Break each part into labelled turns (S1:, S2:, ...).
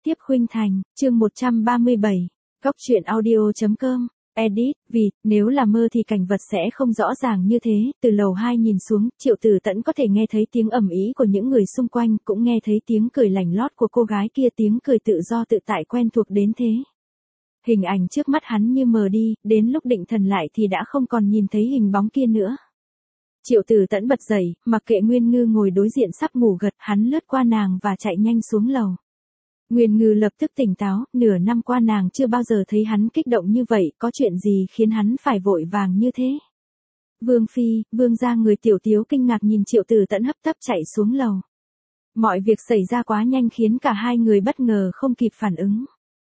S1: tiếp khuynh thành, chương 137, Góc truyện audio.com, edit, vì, nếu là mơ thì cảnh vật sẽ không rõ ràng như thế, từ lầu 2 nhìn xuống, Triệu Tử Tẫn có thể nghe thấy tiếng ầm ĩ của những người xung quanh, cũng nghe thấy tiếng cười lảnh lót của cô gái kia, tiếng cười tự do tự tại quen thuộc đến thế. Hình ảnh trước mắt hắn như mờ đi, đến lúc định thần lại thì đã không còn nhìn thấy hình bóng kia nữa. Triệu Tử Tẫn bật dậy, mặc kệ Nguyên Ngư ngồi đối diện sắp ngủ gật, hắn lướt qua nàng và chạy nhanh xuống lầu. Nguyên Ngư lập tức tỉnh táo, nửa năm qua nàng chưa bao giờ thấy hắn kích động như vậy, có chuyện gì khiến hắn phải vội vàng như thế. Vương Phi, Vương gia, người tiểu tiếu kinh ngạc nhìn Triệu Tử Tẫn hấp tấp chạy xuống lầu. Mọi việc xảy ra quá nhanh khiến cả hai người bất ngờ không kịp phản ứng.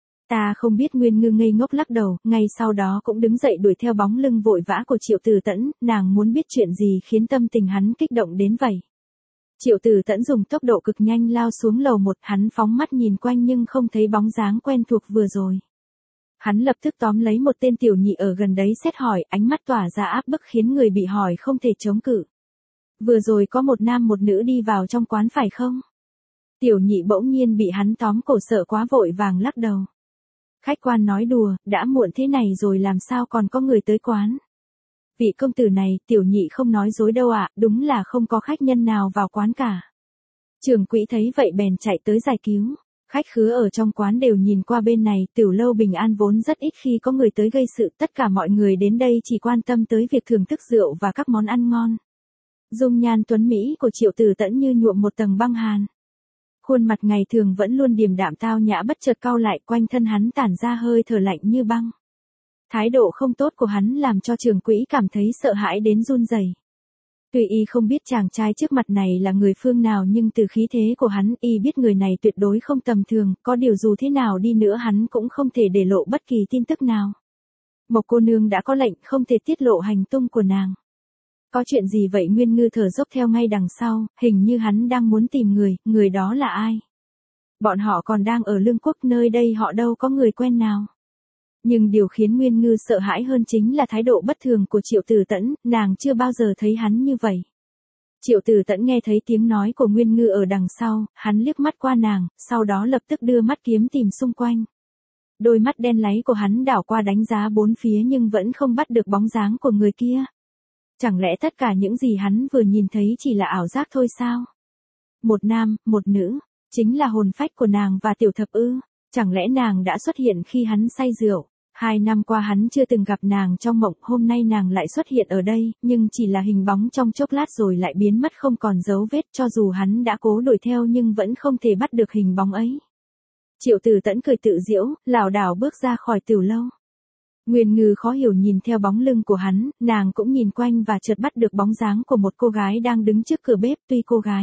S1: Ta không biết. Nguyên Ngư ngây ngốc lắc đầu, ngay sau đó cũng đứng dậy đuổi theo bóng lưng vội vã của Triệu Tử Tẫn, nàng muốn biết chuyện gì khiến tâm tình hắn kích động đến vậy. Triệu Tử Tẫn dùng tốc độ cực nhanh lao xuống lầu 1, hắn phóng mắt nhìn quanh nhưng không thấy bóng dáng quen thuộc vừa rồi. Hắn lập tức tóm lấy một tên tiểu nhị ở gần đấy xét hỏi, ánh mắt tỏa ra áp bức khiến người bị hỏi không thể chống cự. Vừa rồi có một nam một nữ đi vào trong quán phải không? Tiểu nhị bỗng nhiên bị hắn tóm cổ sợ quá vội vàng lắc đầu. Khách quan nói đùa, đã muộn thế này rồi làm sao còn có người tới quán. Vị công tử này, tiểu nhị không nói dối đâu ạ, đúng là không có khách nhân nào vào quán cả. Trưởng quỹ thấy vậy bèn chạy tới giải cứu. Khách khứa ở trong quán đều nhìn qua bên này, tiểu lâu Bình An vốn rất ít khi có người tới gây sự, tất cả mọi người đến đây chỉ quan tâm tới việc thưởng thức rượu và các món ăn ngon. Dung nhan tuấn mỹ của Triệu Tử Tẫn như nhuộm một tầng băng hàn. Khuôn mặt ngày thường vẫn luôn điềm đạm tao nhã bất chợt cau lại, quanh thân hắn tản ra hơi thở lạnh như băng. Thái độ không tốt của hắn làm cho trưởng quỹ cảm thấy sợ hãi đến run rẩy. Tuy y không biết chàng trai trước mặt này là người phương nào nhưng từ khí thế của hắn y biết người này tuyệt đối không tầm thường, có điều dù thế nào đi nữa hắn cũng không thể để lộ bất kỳ tin tức nào. Mộc cô nương đã có lệnh không thể tiết lộ hành tung của nàng. Có chuyện gì vậy? Nguyên Ngư thở dốc theo ngay đằng sau, hình như hắn đang muốn tìm người đó là ai? Bọn họ còn đang ở Lương Quốc, nơi đây họ đâu có người quen nào. Nhưng điều khiến Nguyên Ngư sợ hãi hơn chính là thái độ bất thường của Triệu Tử Tẫn, nàng chưa bao giờ thấy hắn như vậy. Triệu Tử Tẫn nghe thấy tiếng nói của Nguyên Ngư ở đằng sau, hắn liếc mắt qua nàng, sau đó lập tức đưa mắt kiếm tìm xung quanh. Đôi mắt đen láy của hắn đảo qua đánh giá bốn phía nhưng vẫn không bắt được bóng dáng của người kia. Chẳng lẽ tất cả những gì hắn vừa nhìn thấy chỉ là ảo giác thôi sao? Một nam, một nữ, chính là hồn phách của nàng và Tiểu Thập ư? Chẳng lẽ nàng đã xuất hiện khi hắn say rượu? 2 năm qua hắn chưa từng gặp nàng trong mộng, hôm nay nàng lại xuất hiện ở đây, nhưng chỉ là hình bóng trong chốc lát rồi lại biến mất không còn dấu vết, cho dù hắn đã cố đuổi theo nhưng vẫn không thể bắt được hình bóng ấy. Triệu Tử Tẫn cười tự giễu, lảo đảo bước ra khỏi tiểu lâu. Nguyên Ngư khó hiểu nhìn theo bóng lưng của hắn, nàng cũng nhìn quanh và chợt bắt được bóng dáng của một cô gái đang đứng trước cửa bếp. Tuy cô gái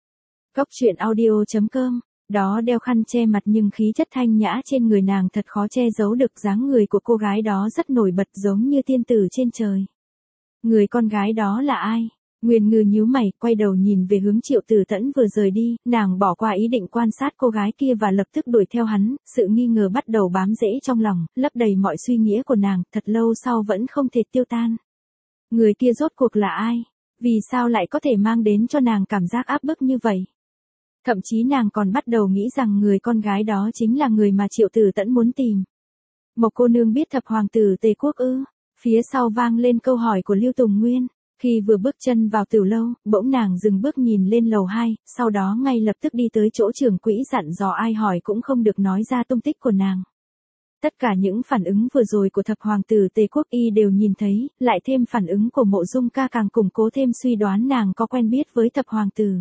S1: Góc truyện audio.com đó đeo khăn che mặt nhưng khí chất thanh nhã trên người nàng thật khó che giấu được, dáng người của cô gái đó rất nổi bật giống như tiên tử trên trời. Người con gái đó là ai? Nguyên Ngư nhíu mày, quay đầu nhìn về hướng Triệu Tử Tẫn vừa rời đi, nàng bỏ qua ý định quan sát cô gái kia và lập tức đuổi theo hắn, sự nghi ngờ bắt đầu bám rễ trong lòng, lấp đầy mọi suy nghĩ của nàng, thật lâu sau vẫn không thể tiêu tan. Người kia rốt cuộc là ai? Vì sao lại có thể mang đến cho nàng cảm giác áp bức như vậy? Thậm chí nàng còn bắt đầu nghĩ rằng người con gái đó chính là người mà Triệu Tử Tẫn muốn tìm. Mộc cô nương biết thập hoàng tử Tề Quốc ư? Phía sau vang lên câu hỏi của Lưu Tùng Nguyên. Khi vừa bước chân vào tiểu lâu, bỗng nàng dừng bước nhìn lên lầu 2, sau đó ngay lập tức đi tới chỗ trưởng quỹ dặn dò ai hỏi cũng không được nói ra tung tích của nàng. Tất cả những phản ứng vừa rồi của thập hoàng tử Tề Quốc y đều nhìn thấy, lại thêm phản ứng của Mộ Dung Ca càng củng cố thêm suy đoán nàng có quen biết với thập hoàng tử.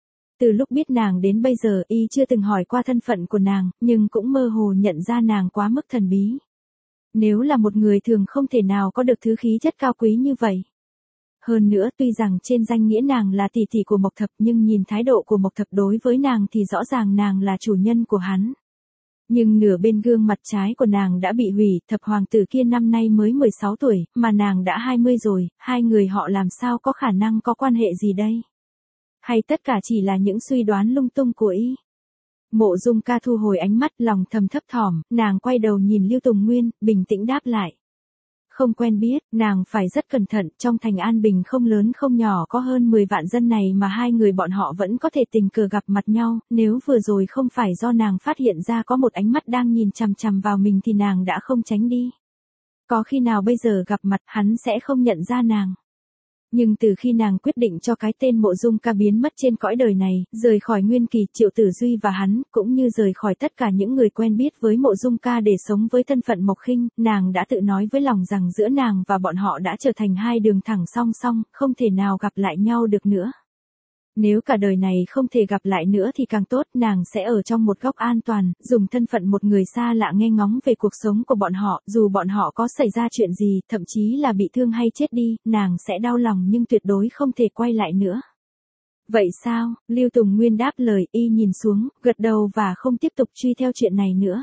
S1: Từ lúc biết nàng đến bây giờ y chưa từng hỏi qua thân phận của nàng, nhưng cũng mơ hồ nhận ra nàng quá mức thần bí. Nếu là một người thường không thể nào có được thứ khí chất cao quý như vậy. Hơn nữa tuy rằng trên danh nghĩa nàng là tỷ tỷ của Mộc Thập nhưng nhìn thái độ của Mộc Thập đối với nàng thì rõ ràng nàng là chủ nhân của hắn. Nhưng nửa bên gương mặt trái của nàng đã bị hủy, thập hoàng tử kia năm nay mới 16 tuổi, mà nàng đã 20 rồi, hai người họ làm sao có khả năng có quan hệ gì đây? Hay tất cả chỉ là những suy đoán lung tung của y? Mộ Dung Ca thu hồi ánh mắt, lòng thầm thấp thỏm, nàng quay đầu nhìn Lưu Tùng Nguyên, bình tĩnh đáp lại. Không quen biết, nàng phải rất cẩn thận, trong thành An Bình không lớn không nhỏ có hơn 10 vạn dân này mà hai người bọn họ vẫn có thể tình cờ gặp mặt nhau, nếu vừa rồi không phải do nàng phát hiện ra có một ánh mắt đang nhìn chằm chằm vào mình thì nàng đã không tránh đi. Có khi nào bây giờ gặp mặt hắn sẽ không nhận ra nàng. Nhưng từ khi nàng quyết định cho cái tên Mộ Dung Ca biến mất trên cõi đời này, rời khỏi Nguyên Kỳ, Triệu Tử Duy và hắn, cũng như rời khỏi tất cả những người quen biết với Mộ Dung Ca để sống với thân phận Mộc Khinh, nàng đã tự nói với lòng rằng giữa nàng và bọn họ đã trở thành hai đường thẳng song song, không thể nào gặp lại nhau được nữa. Nếu cả đời này không thể gặp lại nữa thì càng tốt, nàng sẽ ở trong một góc an toàn, dùng thân phận một người xa lạ nghe ngóng về cuộc sống của bọn họ, dù bọn họ có xảy ra chuyện gì, thậm chí là bị thương hay chết đi, nàng sẽ đau lòng nhưng tuyệt đối không thể quay lại nữa. Vậy sao? Lưu Tùng Nguyên đáp lời, y nhìn xuống, gật đầu và không tiếp tục truy theo chuyện này nữa.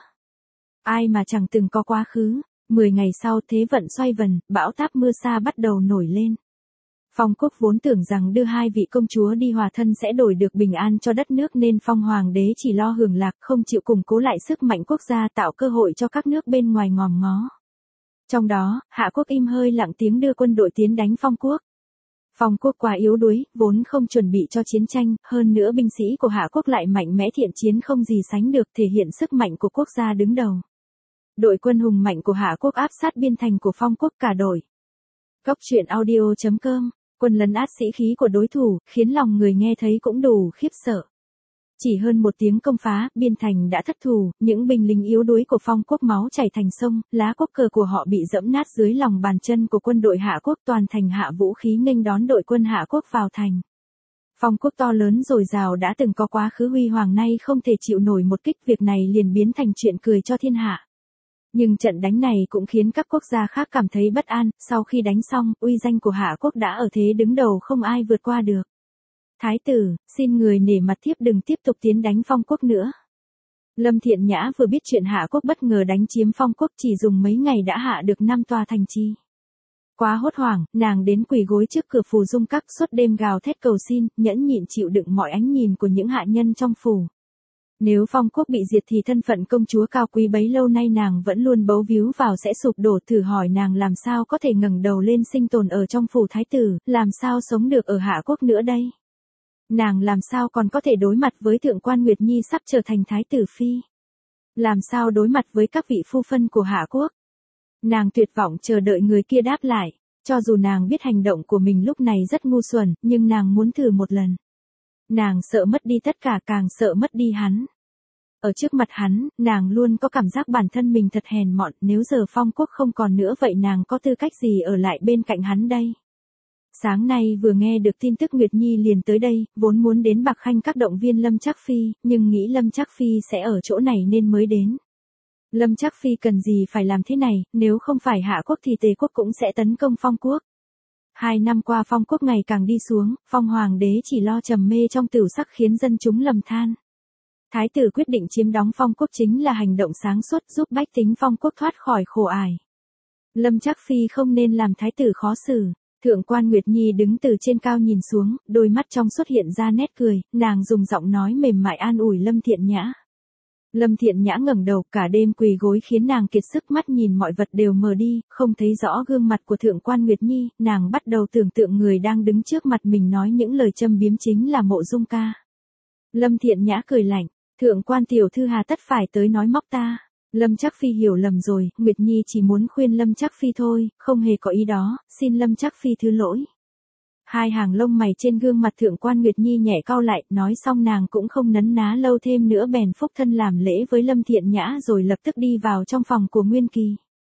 S1: Ai mà chẳng từng có quá khứ. 10 ngày sau thế vận xoay vần, bão táp mưa sa bắt đầu nổi lên. Phong Quốc vốn tưởng rằng đưa hai vị công chúa đi hòa thân sẽ đổi được bình an cho đất nước nên Phong Hoàng đế chỉ lo hưởng lạc không chịu củng cố lại sức mạnh quốc gia tạo cơ hội cho các nước bên ngoài ngòm ngó. Trong đó, Hạ Quốc im hơi lặng tiếng đưa quân đội tiến đánh Phong Quốc. Phong Quốc quá yếu đuối, vốn không chuẩn bị cho chiến tranh, hơn nữa binh sĩ của Hạ Quốc lại mạnh mẽ thiện chiến không gì sánh được thể hiện sức mạnh của quốc gia đứng đầu. Đội quân hùng mạnh của Hạ Quốc áp sát biên thành của Phong Quốc cả đội. Góc truyện audio.com. Quân lấn át sĩ khí của đối thủ, khiến lòng người nghe thấy cũng đủ khiếp sợ. Chỉ hơn một tiếng công phá, biên thành đã thất thủ, những binh lính yếu đuối của Phong Quốc máu chảy thành sông, lá quốc cờ của họ bị dẫm nát dưới lòng bàn chân của quân đội Hạ Quốc, toàn thành hạ vũ khí nghênh đón đội quân Hạ Quốc vào thành. Phong Quốc to lớn dồi dào đã từng có quá khứ huy hoàng nay không thể chịu nổi một kích, việc này liền biến thành chuyện cười cho thiên hạ. Nhưng trận đánh này cũng khiến các quốc gia khác cảm thấy bất an, sau khi đánh xong, uy danh của Hạ Quốc đã ở thế đứng đầu không ai vượt qua được. Thái tử, xin người nể mặt thiếp đừng tiếp tục tiến đánh Phong Quốc nữa. Lâm Thiện Nhã vừa biết chuyện Hạ Quốc bất ngờ đánh chiếm Phong Quốc chỉ dùng mấy ngày đã hạ được 5 tòa thành trì. Quá hốt hoảng, nàng đến quỳ gối trước cửa Phù Dung Các suốt đêm gào thét cầu xin, nhẫn nhịn chịu đựng mọi ánh nhìn của những hạ nhân trong phủ. Nếu Phong Quốc bị diệt thì thân phận công chúa cao quý bấy lâu nay nàng vẫn luôn bấu víu vào sẽ sụp đổ, thử hỏi nàng làm sao có thể ngẩng đầu lên sinh tồn ở trong phủ thái tử, làm sao sống được ở Hạ Quốc nữa đây? Nàng làm sao còn có thể đối mặt với thượng quan Nguyệt Nhi sắp trở thành thái tử phi? Làm sao đối mặt với các vị phu phân của Hạ Quốc? Nàng tuyệt vọng chờ đợi người kia đáp lại, cho dù nàng biết hành động của mình lúc này rất ngu xuẩn, nhưng nàng muốn thử một lần. Nàng sợ mất đi tất cả, càng sợ mất đi hắn. Ở trước mặt hắn, nàng luôn có cảm giác bản thân mình thật hèn mọn, nếu giờ Phong Quốc không còn nữa vậy nàng có tư cách gì ở lại bên cạnh hắn đây? Sáng nay vừa nghe được tin tức Nguyệt Nhi liền tới đây, vốn muốn đến Bạc Khanh các động viên Lâm Trác Phi, nhưng nghĩ Lâm Trác Phi sẽ ở chỗ này nên mới đến. Lâm Trác Phi cần gì phải làm thế này, nếu không phải Hạ Quốc thì Tề Quốc cũng sẽ tấn công Phong Quốc. 2 năm qua Phong Quốc ngày càng đi xuống, Phong Hoàng đế chỉ lo trầm mê trong tửu sắc khiến dân chúng lầm than. Thái tử quyết định chiếm đóng Phong Quốc chính là hành động sáng suốt giúp bách tính Phong Quốc thoát khỏi khổ ải. Lâm Trác Phi không nên làm thái tử khó xử. Thượng quan Nguyệt Nhi đứng từ trên cao nhìn xuống, đôi mắt trong xuất hiện ra nét cười, nàng dùng giọng nói mềm mại an ủi Lâm Thiện Nhã. Lâm Thiện Nhã ngẩng đầu, cả đêm quỳ gối khiến nàng kiệt sức, mắt nhìn mọi vật đều mờ đi, không thấy rõ gương mặt của Thượng quan Nguyệt Nhi, nàng bắt đầu tưởng tượng người đang đứng trước mặt mình nói những lời châm biếm chính là Mộ Dung Ca. Lâm Thiện Nhã cười lạnh, Thượng quan tiểu thư hà tất phải tới nói móc ta. Lâm Trác Phi hiểu lầm rồi, Nguyệt Nhi chỉ muốn khuyên Lâm Trác Phi thôi, không hề có ý đó, xin Lâm Trác Phi thứ lỗi. Hai hàng lông mày trên gương mặt Thượng quan Nguyệt Nhi nhẹ cau lại, nói xong nàng cũng không nấn ná lâu thêm nữa bèn phúc thân làm lễ với Lâm Thiện Nhã rồi lập tức đi vào trong phòng của Nguyên Kỳ.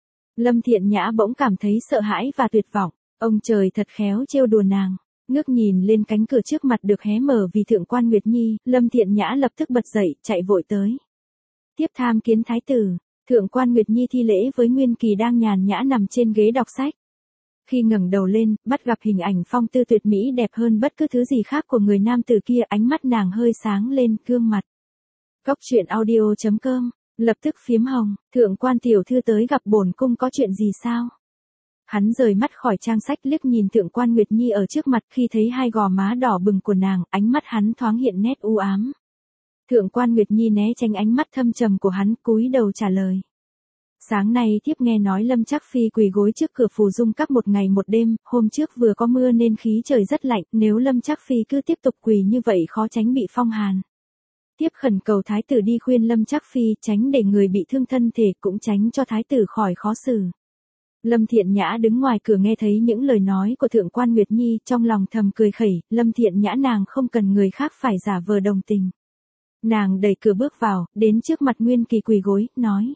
S1: Lâm Thiện Nhã bỗng cảm thấy sợ hãi và tuyệt vọng, ông trời thật khéo trêu đùa nàng. Ngước nhìn lên cánh cửa trước mặt được hé mở vì Thượng quan Nguyệt Nhi, Lâm Thiện Nhã lập tức bật dậy, chạy vội tới. Tiếp tham kiến thái tử, Thượng quan Nguyệt Nhi thi lễ với Nguyên Kỳ đang nhàn nhã nằm trên ghế đọc sách. Khi ngẩng đầu lên, bắt gặp hình ảnh phong tư tuyệt mỹ đẹp hơn bất cứ thứ gì khác của người nam tử kia, ánh mắt nàng hơi sáng lên, gương mặt. Góc truyện audio.com, lập tức phiếm hồng, Thượng quan tiểu thư tới gặp bổn cung có chuyện gì sao? Hắn rời mắt khỏi trang sách liếc nhìn Thượng quan Nguyệt Nhi ở trước mặt, khi thấy hai gò má đỏ bừng của nàng, ánh mắt hắn thoáng hiện nét u ám. Thượng quan Nguyệt Nhi né tránh ánh mắt thâm trầm của hắn, cúi đầu trả lời. Sáng nay thiếp nghe nói Lâm Trác Phi quỳ gối trước cửa Phù Dung Các một ngày một đêm, hôm trước vừa có mưa nên khí trời rất lạnh, nếu Lâm Trác Phi cứ tiếp tục quỳ như vậy khó tránh bị phong hàn. Thiếp khẩn cầu thái tử đi khuyên Lâm Trác Phi tránh để người bị thương thân thể, cũng tránh cho thái tử khỏi khó xử. Lâm Thiện Nhã đứng ngoài cửa nghe thấy những lời nói của Thượng quan Nguyệt Nhi, trong lòng thầm cười khẩy, Lâm Thiện Nhã nàng không cần người khác phải giả vờ đồng tình. Nàng đẩy cửa bước vào, đến trước mặt Nguyên Kỳ quỳ gối, nói.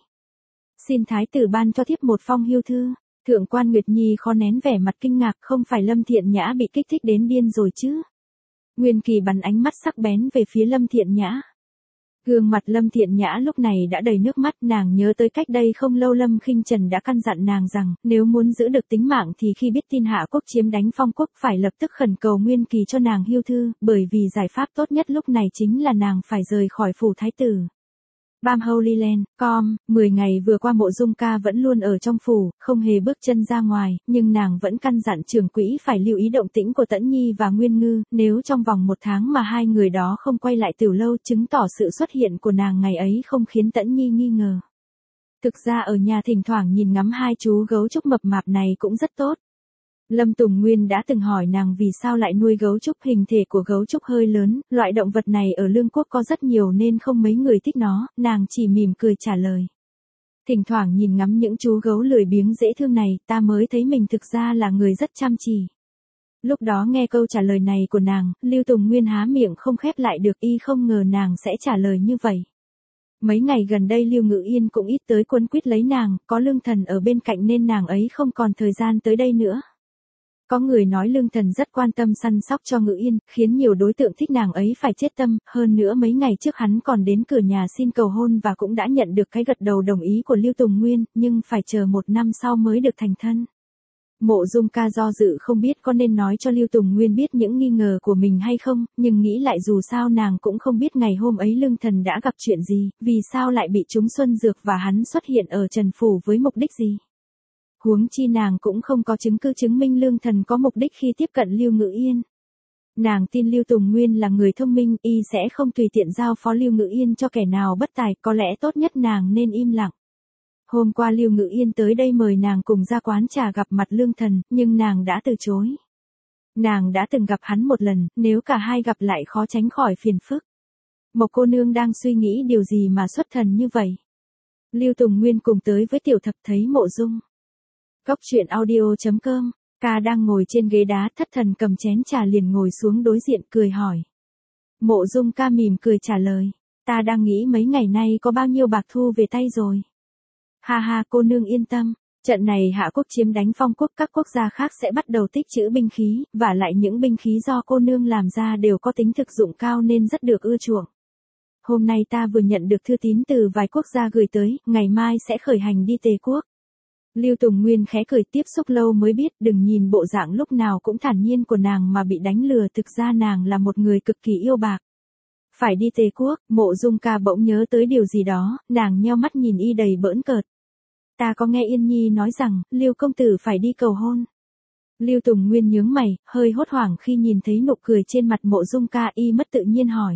S1: Xin thái tử ban cho thiếp một phong hưu thư. Thượng quan Nguyệt Nhi khó nén vẻ mặt kinh ngạc, không phải Lâm Thiện Nhã bị kích thích đến điên rồi chứ. Nguyên Kỳ bắn ánh mắt sắc bén về phía Lâm Thiện Nhã. Gương mặt Lâm Thiện Nhã lúc này đã đầy nước mắt, nàng nhớ tới cách đây không lâu Lâm Khinh Trần đã căn dặn nàng rằng, nếu muốn giữ được tính mạng thì khi biết tin Hạ Quốc chiếm đánh Phong Quốc phải lập tức khẩn cầu Nguyên Kỳ cho nàng hưu thư, bởi vì giải pháp tốt nhất lúc này chính là nàng phải rời khỏi phủ thái tử. Bam Holy Land, com, 10 ngày vừa qua Mộ Dung Ca vẫn luôn ở trong phủ, không hề bước chân ra ngoài, nhưng nàng vẫn căn dặn trưởng quỹ phải lưu ý động tĩnh của Tẫn Nhi và Nguyên Ngư, nếu trong vòng 1 tháng mà hai người đó không quay lại Tiểu Lâu chứng tỏ sự xuất hiện của nàng ngày ấy không khiến Tẫn Nhi nghi ngờ. Thực ra ở nhà thỉnh thoảng nhìn ngắm hai chú gấu trúc mập mạp này cũng rất tốt. Lâm Tùng Nguyên đã từng hỏi nàng vì sao lại nuôi gấu trúc, hình thể của gấu trúc hơi lớn, loại động vật này ở Lương Quốc có rất nhiều nên không mấy người thích nó, nàng chỉ mỉm cười trả lời. Thỉnh thoảng nhìn ngắm những chú gấu lười biếng dễ thương này, ta mới thấy mình thực ra là người rất chăm chỉ. Lúc đó nghe câu trả lời này của nàng, Lưu Tùng Nguyên há miệng không khép lại được, y không ngờ nàng sẽ trả lời như vậy. Mấy ngày gần đây Lưu Ngự Yên cũng ít tới quấn quýt lấy nàng, có Lương Thần ở bên cạnh nên nàng ấy không còn thời gian tới đây nữa. Có người nói Lương Thần rất quan tâm săn sóc cho Ngự Yên, khiến nhiều đối tượng thích nàng ấy phải chết tâm, hơn nữa mấy ngày trước hắn còn đến cửa nhà xin cầu hôn và cũng đã nhận được cái gật đầu đồng ý của Lưu Tùng Nguyên, nhưng phải chờ 1 năm sau mới được thành thân. Mộ Dung Ca do dự không biết có nên nói cho Lưu Tùng Nguyên biết những nghi ngờ của mình hay không, nhưng nghĩ lại dù sao nàng cũng không biết ngày hôm ấy Lương Thần đã gặp chuyện gì, vì sao lại bị trúng xuân dược và hắn xuất hiện ở Trần Phủ với mục đích gì. Huống chi nàng cũng không có chứng cứ chứng minh Lương Thần có mục đích khi tiếp cận Lưu Ngự Yên. Nàng tin Lưu Tùng Nguyên là người thông minh, y sẽ không tùy tiện giao phó Lưu Ngự Yên cho kẻ nào bất tài, có lẽ tốt nhất nàng nên im lặng. Hôm qua Lưu Ngự Yên tới đây mời nàng cùng ra quán trà gặp mặt Lương Thần, nhưng nàng đã từ chối. Nàng đã từng gặp hắn một lần, nếu cả hai gặp lại khó tránh khỏi phiền phức. Mộc cô nương đang suy nghĩ điều gì mà xuất thần như vậy? Lưu Tùng Nguyên cùng tới với Tiểu Thập thấy Mộ Dung. Góc truyện audio.com, ca đang ngồi trên ghế đá, Thất Thần cầm chén trà liền ngồi xuống đối diện cười hỏi. Mộ Dung Ca mỉm cười trả lời, ta đang nghĩ mấy ngày nay có bao nhiêu bạc thu về tay rồi. Ha ha, cô nương yên tâm, trận này Hạ Quốc chiếm đánh Phong Quốc, các quốc gia khác sẽ bắt đầu tích trữ binh khí, và lại những binh khí do cô nương làm ra đều có tính thực dụng cao nên rất được ưa chuộng. Hôm nay ta vừa nhận được thư tín từ vài quốc gia gửi tới, ngày mai sẽ khởi hành đi Tề Quốc. Lưu Tùng Nguyên khẽ cười, tiếp xúc lâu mới biết, đừng nhìn bộ dạng lúc nào cũng thản nhiên của nàng mà bị đánh lừa, thực ra nàng là một người cực kỳ yêu bạc. Phải đi Tề Quốc, Mộ Dung Ca bỗng nhớ tới điều gì đó, nàng nheo mắt nhìn y đầy bỡn cợt. Ta có nghe Yên Nhi nói rằng, Lưu công tử phải đi cầu hôn. Lưu Tùng Nguyên nhướng mày, hơi hốt hoảng khi nhìn thấy nụ cười trên mặt Mộ Dung Ca, y mất tự nhiên hỏi.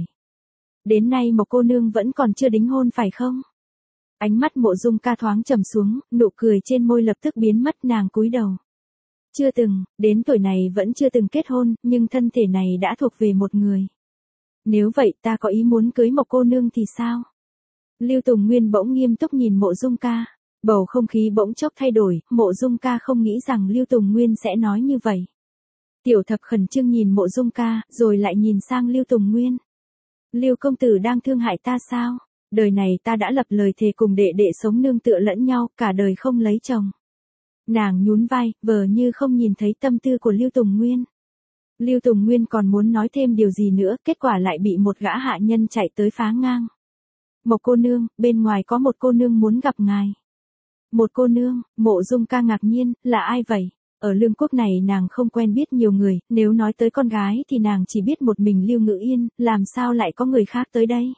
S1: Đến nay Mộc cô nương vẫn còn chưa đính hôn phải không? Ánh mắt Mộ Dung Ca thoáng trầm xuống, nụ cười trên môi lập tức biến mất, nàng cúi đầu. Chưa từng, đến tuổi này vẫn chưa từng kết hôn, nhưng thân thể này đã thuộc về một người. Nếu vậy ta có ý muốn cưới Mộc cô nương thì sao? Lưu Tùng Nguyên bỗng nghiêm túc nhìn Mộ Dung Ca. Bầu không khí bỗng chốc thay đổi, Mộ Dung Ca không nghĩ rằng Lưu Tùng Nguyên sẽ nói như vậy. Tiểu Thập khẩn trương nhìn Mộ Dung Ca, rồi lại nhìn sang Lưu Tùng Nguyên. Lưu công tử đang thương hại ta sao? Đời này ta đã lập lời thề cùng đệ đệ sống nương tựa lẫn nhau, cả đời không lấy chồng. Nàng nhún vai, vờ như không nhìn thấy tâm tư của Lưu Tùng Nguyên. Lưu Tùng Nguyên còn muốn nói thêm điều gì nữa, kết quả lại bị một gã hạ nhân chạy tới phá ngang. Một cô nương, bên ngoài có một cô nương muốn gặp ngài. Một cô nương, Mộ Dung Ca ngạc nhiên, là ai vậy? Ở Lương Quốc này nàng không quen biết nhiều người, nếu nói tới con gái thì nàng chỉ biết một mình Lưu Ngự Yên, làm sao lại có người khác tới đây?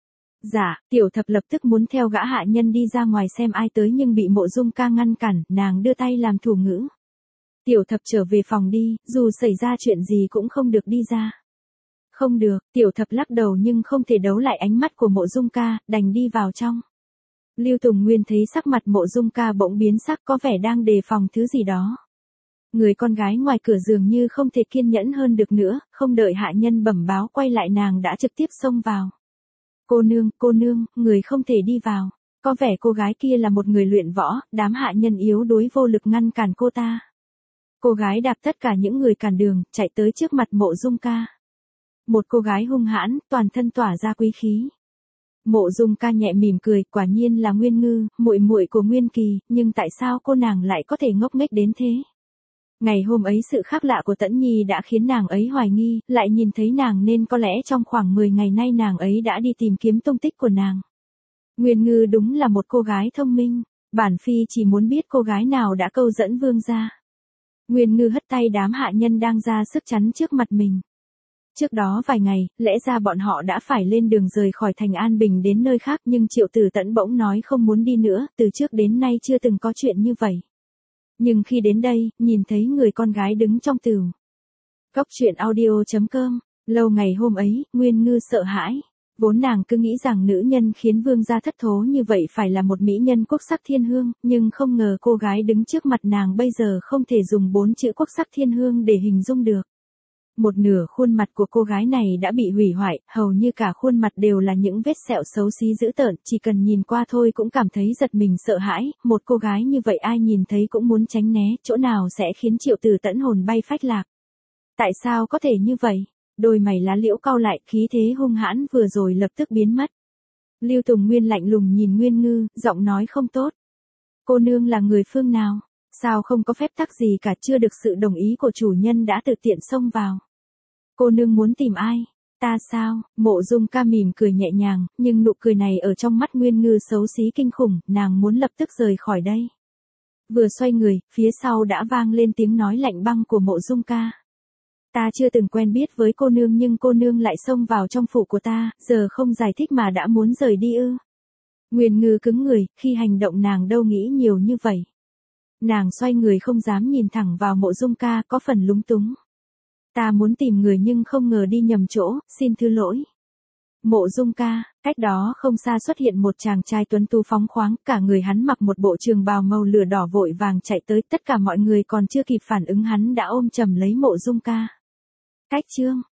S1: Dạ, Tiểu Thập lập tức muốn theo gã hạ nhân đi ra ngoài xem ai tới nhưng bị Mộ Dung Ca ngăn cản, nàng đưa tay làm thủ ngữ. Tiểu Thập trở về phòng đi, dù xảy ra chuyện gì cũng không được đi ra. Không được, Tiểu Thập lắc đầu nhưng không thể đấu lại ánh mắt của Mộ Dung Ca, đành đi vào trong. Lưu Tùng Nguyên thấy sắc mặt Mộ Dung Ca bỗng biến sắc, có vẻ đang đề phòng thứ gì đó. Người con gái ngoài cửa dường như không thể kiên nhẫn hơn được nữa, không đợi hạ nhân bẩm báo quay lại nàng đã trực tiếp xông vào. Cô nương, người không thể đi vào. Có vẻ cô gái kia là một người luyện võ, đám hạ nhân yếu đuối vô lực ngăn cản cô ta. Cô gái đạp tất cả những người cản đường, chạy tới trước mặt Mộ Dung Ca. Một cô gái hung hãn, toàn thân tỏa ra quý khí. Mộ Dung Ca nhẹ mỉm cười, quả nhiên là Nguyên Ngư, muội muội của Nguyên Kỳ, nhưng tại sao cô nàng lại có thể ngốc nghếch đến thế? Ngày hôm ấy sự khác lạ của Tẫn Nhi đã khiến nàng ấy hoài nghi, lại nhìn thấy nàng nên có lẽ trong khoảng 10 ngày nay nàng ấy đã đi tìm kiếm tung tích của nàng. Nguyên Ngư đúng là một cô gái thông minh, bản phi chỉ muốn biết cô gái nào đã câu dẫn vương gia. Nguyên Ngư hất tay đám hạ nhân đang ra sức chắn trước mặt mình. Trước đó vài ngày, lẽ ra bọn họ đã phải lên đường rời khỏi thành An Bình đến nơi khác nhưng Triệu Tử Tẫn bỗng nói không muốn đi nữa, từ trước đến nay chưa từng có chuyện như vậy. Nhưng khi đến đây, nhìn thấy người con gái đứng trong tửu. Góc truyện audio.com, lâu ngày hôm ấy, Nguyên Ngư sợ hãi. Vốn nàng cứ nghĩ rằng nữ nhân khiến vương gia thất thố như vậy phải là một mỹ nhân quốc sắc thiên hương, nhưng không ngờ cô gái đứng trước mặt nàng bây giờ không thể dùng 4 chữ quốc sắc thiên hương để hình dung được. Một nửa khuôn mặt của cô gái này đã bị hủy hoại, hầu như cả khuôn mặt đều là những vết sẹo xấu xí dữ tợn, chỉ cần nhìn qua thôi cũng cảm thấy giật mình sợ hãi, một cô gái như vậy ai nhìn thấy cũng muốn tránh né, chỗ nào sẽ khiến Triệu Tử Tẫn hồn bay phách lạc. Tại sao có thể như vậy? Đôi mày lá liễu cau lại, khí thế hung hãn vừa rồi lập tức biến mất. Lưu Tùng Nguyên lạnh lùng nhìn Nguyên Ngư, giọng nói không tốt. Cô nương là người phương nào? Sao không có phép tắc gì cả, chưa được sự đồng ý của chủ nhân đã tự tiện xông vào. Cô nương muốn tìm ai? Ta sao? Mộ Dung Ca mỉm cười nhẹ nhàng, nhưng nụ cười này ở trong mắt Nguyên Ngư xấu xí kinh khủng, nàng muốn lập tức rời khỏi đây. Vừa xoay người, phía sau đã vang lên tiếng nói lạnh băng của Mộ Dung Ca. Ta chưa từng quen biết với cô nương nhưng cô nương lại xông vào trong phủ của ta, giờ không giải thích mà đã muốn rời đi ư? Nguyên Ngư cứng người, khi hành động nàng đâu nghĩ nhiều như vậy. Nàng xoay người không dám nhìn thẳng vào Mộ Dung Ca, có phần lúng túng. Ta muốn tìm người nhưng không ngờ đi nhầm chỗ, xin thứ lỗi. Mộ Dung Ca, cách đó không xa xuất hiện một chàng trai tuấn tú phóng khoáng, cả người hắn mặc một bộ trường bào màu lửa đỏ vội vàng chạy tới, tất cả mọi người còn chưa kịp phản ứng hắn đã ôm chầm lấy Mộ Dung Ca. Cách chương